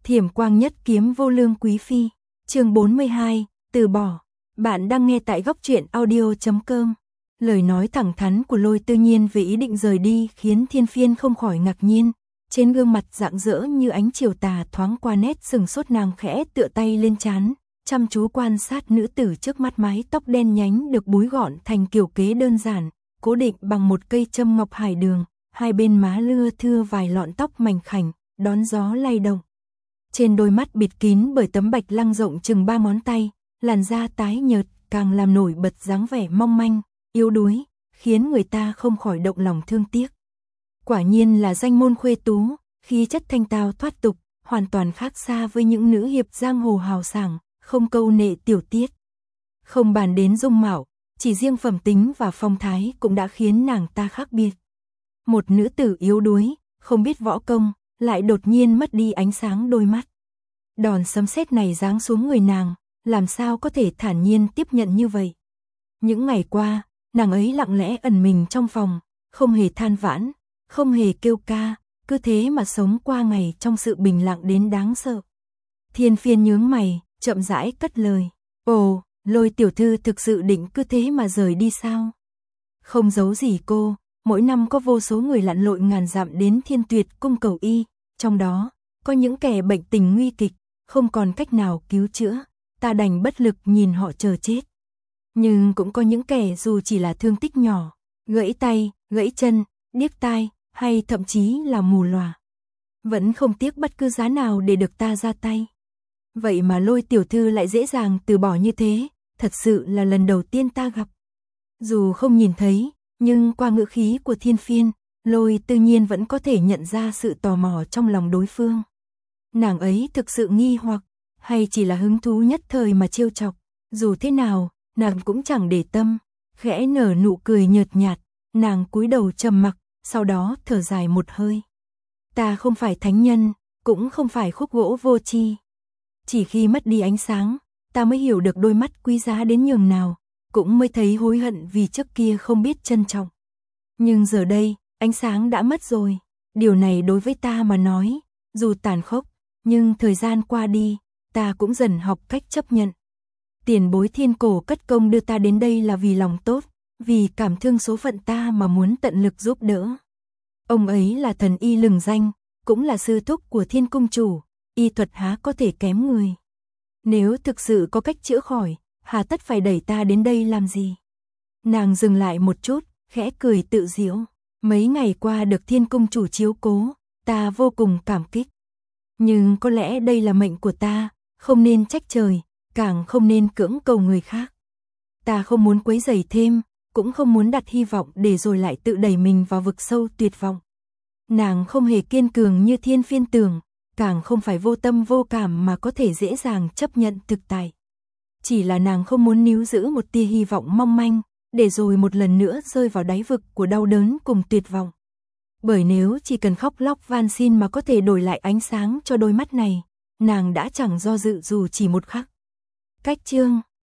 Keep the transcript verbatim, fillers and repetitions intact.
Thiểm quang nhất kiếm vô lương quý phi. Chương bốn mươi hai, từ bỏ. Bạn đang nghe tại góc truyện audio chấm com. Lời nói thẳng thắn của Lôi Tư Nhiên về ý định rời đi khiến Thiên Phiên không khỏi ngạc nhiên. Trên gương mặt rạng rỡ như ánh chiều tà thoáng qua nét sừng sốt, nàng khẽ tựa tay lên trán, chăm chú quan sát nữ tử trước mắt. Mái tóc đen nhánh được búi gọn thành kiểu kế đơn giản, cố định bằng một cây châm ngọc hải đường, hai bên má lưa thưa vài lọn tóc mảnh khảnh, đón gió lay động. Trên đôi mắt bịt kín bởi tấm bạch lăng rộng chừng ba ngón tay, làn da tái nhợt càng làm nổi bật dáng vẻ mong manh, yếu đuối, khiến người ta không khỏi động lòng thương tiếc. Quả nhiên là danh môn khuê tú, khí chất thanh tao thoát tục, hoàn toàn khác xa với những nữ hiệp giang hồ hào sảng, không câu nệ tiểu tiết. Không bàn đến dung mạo, chỉ riêng phẩm tính và phong thái cũng đã khiến nàng ta khác biệt. Một nữ tử yếu đuối, không biết võ công, lại đột nhiên mất đi ánh sáng đôi mắt. Đòn sấm sét này giáng xuống người nàng, làm sao có thể thản nhiên tiếp nhận như vậy. Những ngày qua, nàng ấy lặng lẽ ẩn mình trong phòng, không hề than vãn, không hề kêu ca, cứ thế mà sống qua ngày trong sự bình lặng đến đáng sợ. Thiên Phiên nhướng mày, chậm rãi cất lời. Ồ, Lôi tiểu thư thực sự định cứ thế mà rời đi sao? Không giấu gì cô, mỗi năm có vô số người lặn lội ngàn dặm đến Thiên Tuyệt cung cầu y, trong đó có những kẻ bệnh tình nguy kịch, không còn cách nào cứu chữa, ta đành bất lực nhìn họ chờ chết. Nhưng cũng có những kẻ dù chỉ là thương tích nhỏ, gãy tay, gãy chân, điếc tai, hay thậm chí là mù lòa, vẫn không tiếc bất cứ giá nào để được ta ra tay. Vậy mà Lôi tiểu thư lại dễ dàng từ bỏ như thế, thật sự là lần đầu tiên ta gặp. Dù không nhìn thấy, nhưng qua ngữ khí của Thiên Phiên, Lôi Tư Nhiên vẫn có thể nhận ra sự tò mò trong lòng đối phương. Nàng ấy thực sự nghi hoặc, hay chỉ là hứng thú nhất thời mà trêu chọc. Dù thế nào, nàng cũng chẳng để tâm, khẽ nở nụ cười nhợt nhạt, nàng cúi đầu trầm mặc, sau đó thở dài một hơi. Ta không phải thánh nhân, cũng không phải khúc gỗ vô tri. Chỉ khi mất đi ánh sáng, ta mới hiểu được đôi mắt quý giá đến nhường nào, cũng mới thấy hối hận vì trước kia không biết trân trọng. Nhưng giờ đây, ánh sáng đã mất rồi, điều này đối với ta mà nói, dù tàn khốc, nhưng thời gian qua đi, ta cũng dần học cách chấp nhận. Tiền bối Thiên Cổ cất công đưa ta đến đây là vì lòng tốt, vì cảm thương số phận ta mà muốn tận lực giúp đỡ. Ông ấy là thần y lừng danh, cũng là sư thúc của Thiên cung chủ, y thuật há có thể kém người. Nếu thực sự có cách chữa khỏi, hà tất phải đẩy ta đến đây làm gì? Nàng dừng lại một chút, khẽ cười tự giễu. Mấy ngày qua được Thiên cung chủ chiếu cố, ta vô cùng cảm kích. Nhưng có lẽ đây là mệnh của ta, không nên trách trời, càng không nên cưỡng cầu người khác. Ta không muốn quấy rầy thêm, cũng không muốn đặt hy vọng để rồi lại tự đẩy mình vào vực sâu tuyệt vọng. Nàng không hề kiên cường như Thiên Phiên tưởng, càng không phải vô tâm vô cảm mà có thể dễ dàng chấp nhận thực tại. Chỉ là nàng không muốn níu giữ một tia hy vọng mong manh, để rồi một lần nữa rơi vào đáy vực của đau đớn cùng tuyệt vọng. Bởi nếu chỉ cần khóc lóc van xin mà có thể đổi lại ánh sáng cho đôi mắt này, nàng đã chẳng do dự dù chỉ một khắc. Cách chương